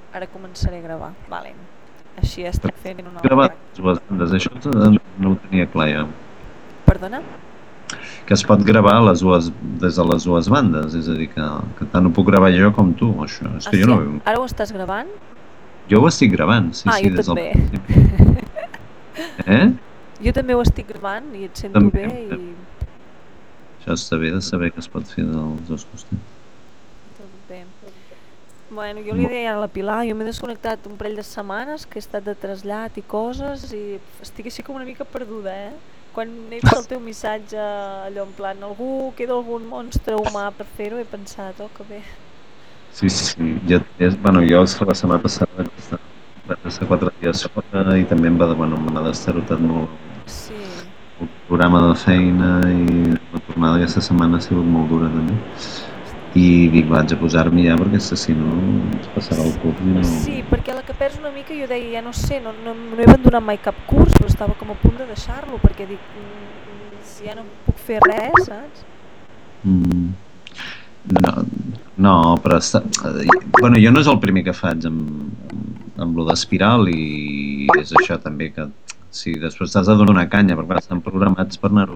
Ara començaré a gravar. Vale. Així estic fent una Gravar hora. les bandes, això no ho tenia clar jo. Perdona? Que es pot gravar des de les dues bandes, és a dir, que tant ho puc gravar jo com tu, això. És que jo sí? no veu. Ara ho estàs gravant? Jo ho estic gravant, sí, jo des del també. principi. Jo també ho estic gravant i et sento També. bé i... Això està bé de saber que es pot fer dels dos costats. Tot bé. Bueno, jo li deia a la Pilar, jo m'he desconnectat un parell de setmanes, que he estat de trasllat i coses, i estic així com una mica perduda, Quan he vist el teu missatge, allò en plan, queda algun monstre humà per fer-ho, he pensat, que bé. Sí. Jo la setmana passada vaig estar 4 dies fora i també m'ha destarotat molt el programa de feina i la tornada aquesta setmana ha sigut molt dura també. I dic, vaig a posar-m'hi ja perquè si no ens passarà el curs i no... Sí, perquè a la que perds una mica jo deia, ja no sé, no he abandonat mai cap curs, però estava com a punt de deixar-lo, perquè dic, si ja no puc fer res, saps? No, però bueno, jo no és el primer que faig amb lo d'Espiral i és això també que si després t'has de donar una canya perquè estan programats per anar-ho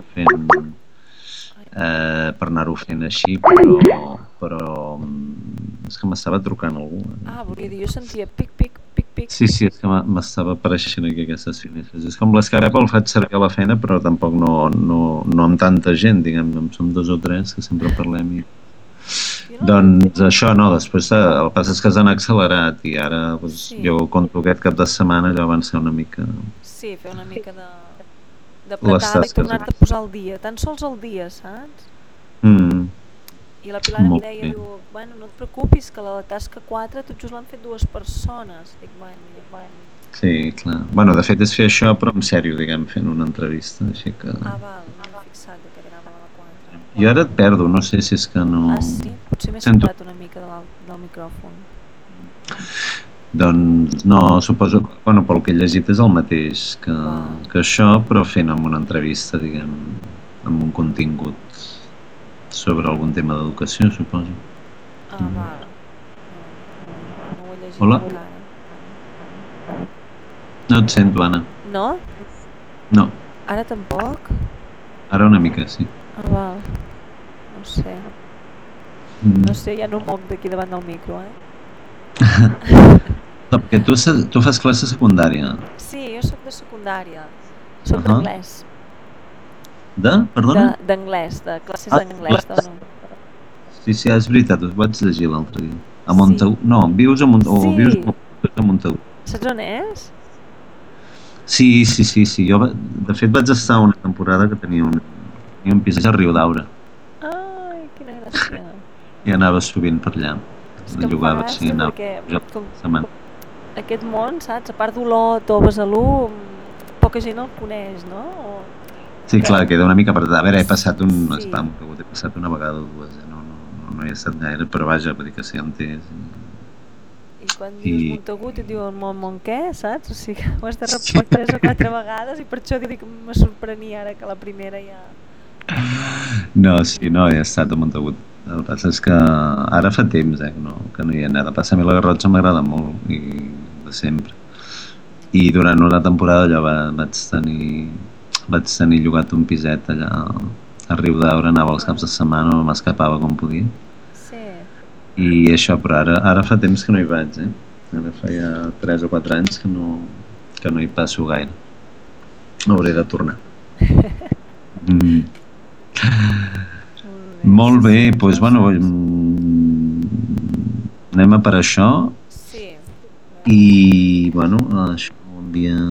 fent així, però és que m'estava trucant algú. Volia dir, jo sentia pic, pic. Sí, és que m'estava apareixent aquí aquestes finestres. És com l'Skype el faig servir a la feina, però tampoc no amb tanta gent, diguem, som 2 o 3 que sempre parlem i... Doncs això no, després el pas és que s'han accelerat i ara jo conto aquest cap de setmana allò van ser una mica... Sí, fer una mica de pretada i tornar-te a posar al dia, tan sols al dia, saps? I la Pilar em deia, diu, bueno, no et preocupis que la tasca 4 tot just l'han fet 2 persones. Dic, bueno. Sí, clar. Bueno, de fet és fer això però en sèrio, diguem, fent una entrevista, així que... Val, no m'he fixat que anava a la 4. Jo ara et perdo, no sé si és que no... Sí? Potser m'he separat una mica del micròfon. Doncs no, suposo que pel que he llegit és el mateix que això, però fent amb una entrevista, diguem, amb un contingut sobre algun tema d'educació, suposo. Val. No ho he llegit encara. No et sento, Anna. No? No. Ara tampoc? Ara una mica, sí. Val. No sé. No sé, ja no em moc d'aquí davant del micro, No, perquè tu fas classe secundària. Sí, jo soc de secundària. Soc d'anglès. Perdona? D'anglès, de classes d'anglès. Sí, és veritat, us vaig llegir l'altre dia. A Montagut. No, vius a Montagut. Saps on és? Sí. Jo, de fet, vaig estar una temporada que tenia un pis a Riudaura. Ai, quina gràcia. I anava sovint per allà. Llogava, sí, anava perquè aquest món, saps? A part d'Olot o Besalú, poca gent el coneix, no? Sí, clar, queda una mica per... A veure, he passat he passat una vegada o dues, no he estat gaire, però vaja, vull dir que sí, entès. I quan dius Montagut et diuen Mont què, saps? O sigui, ho has de repetir 3 o 4 vegades i per això dic que me sorprenia ara que la primera ja... No, he estat a Montagut. El que passa és que ara fa temps que no hi ha anat. A passar a mi la Garrotxa m'agrada molt i de sempre. I durant una temporada allò vaig tenir llogat un piset allà a Riudaura, anava els caps de setmana, m'escapava com podia. Sí. I això, però ara fa temps que no hi vaig, Ara fa ja 3 o 4 anys que no hi passo gaire. Hauré de tornar. Molt bé, doncs bueno, anem a per això. Sí. I bueno, això ho envia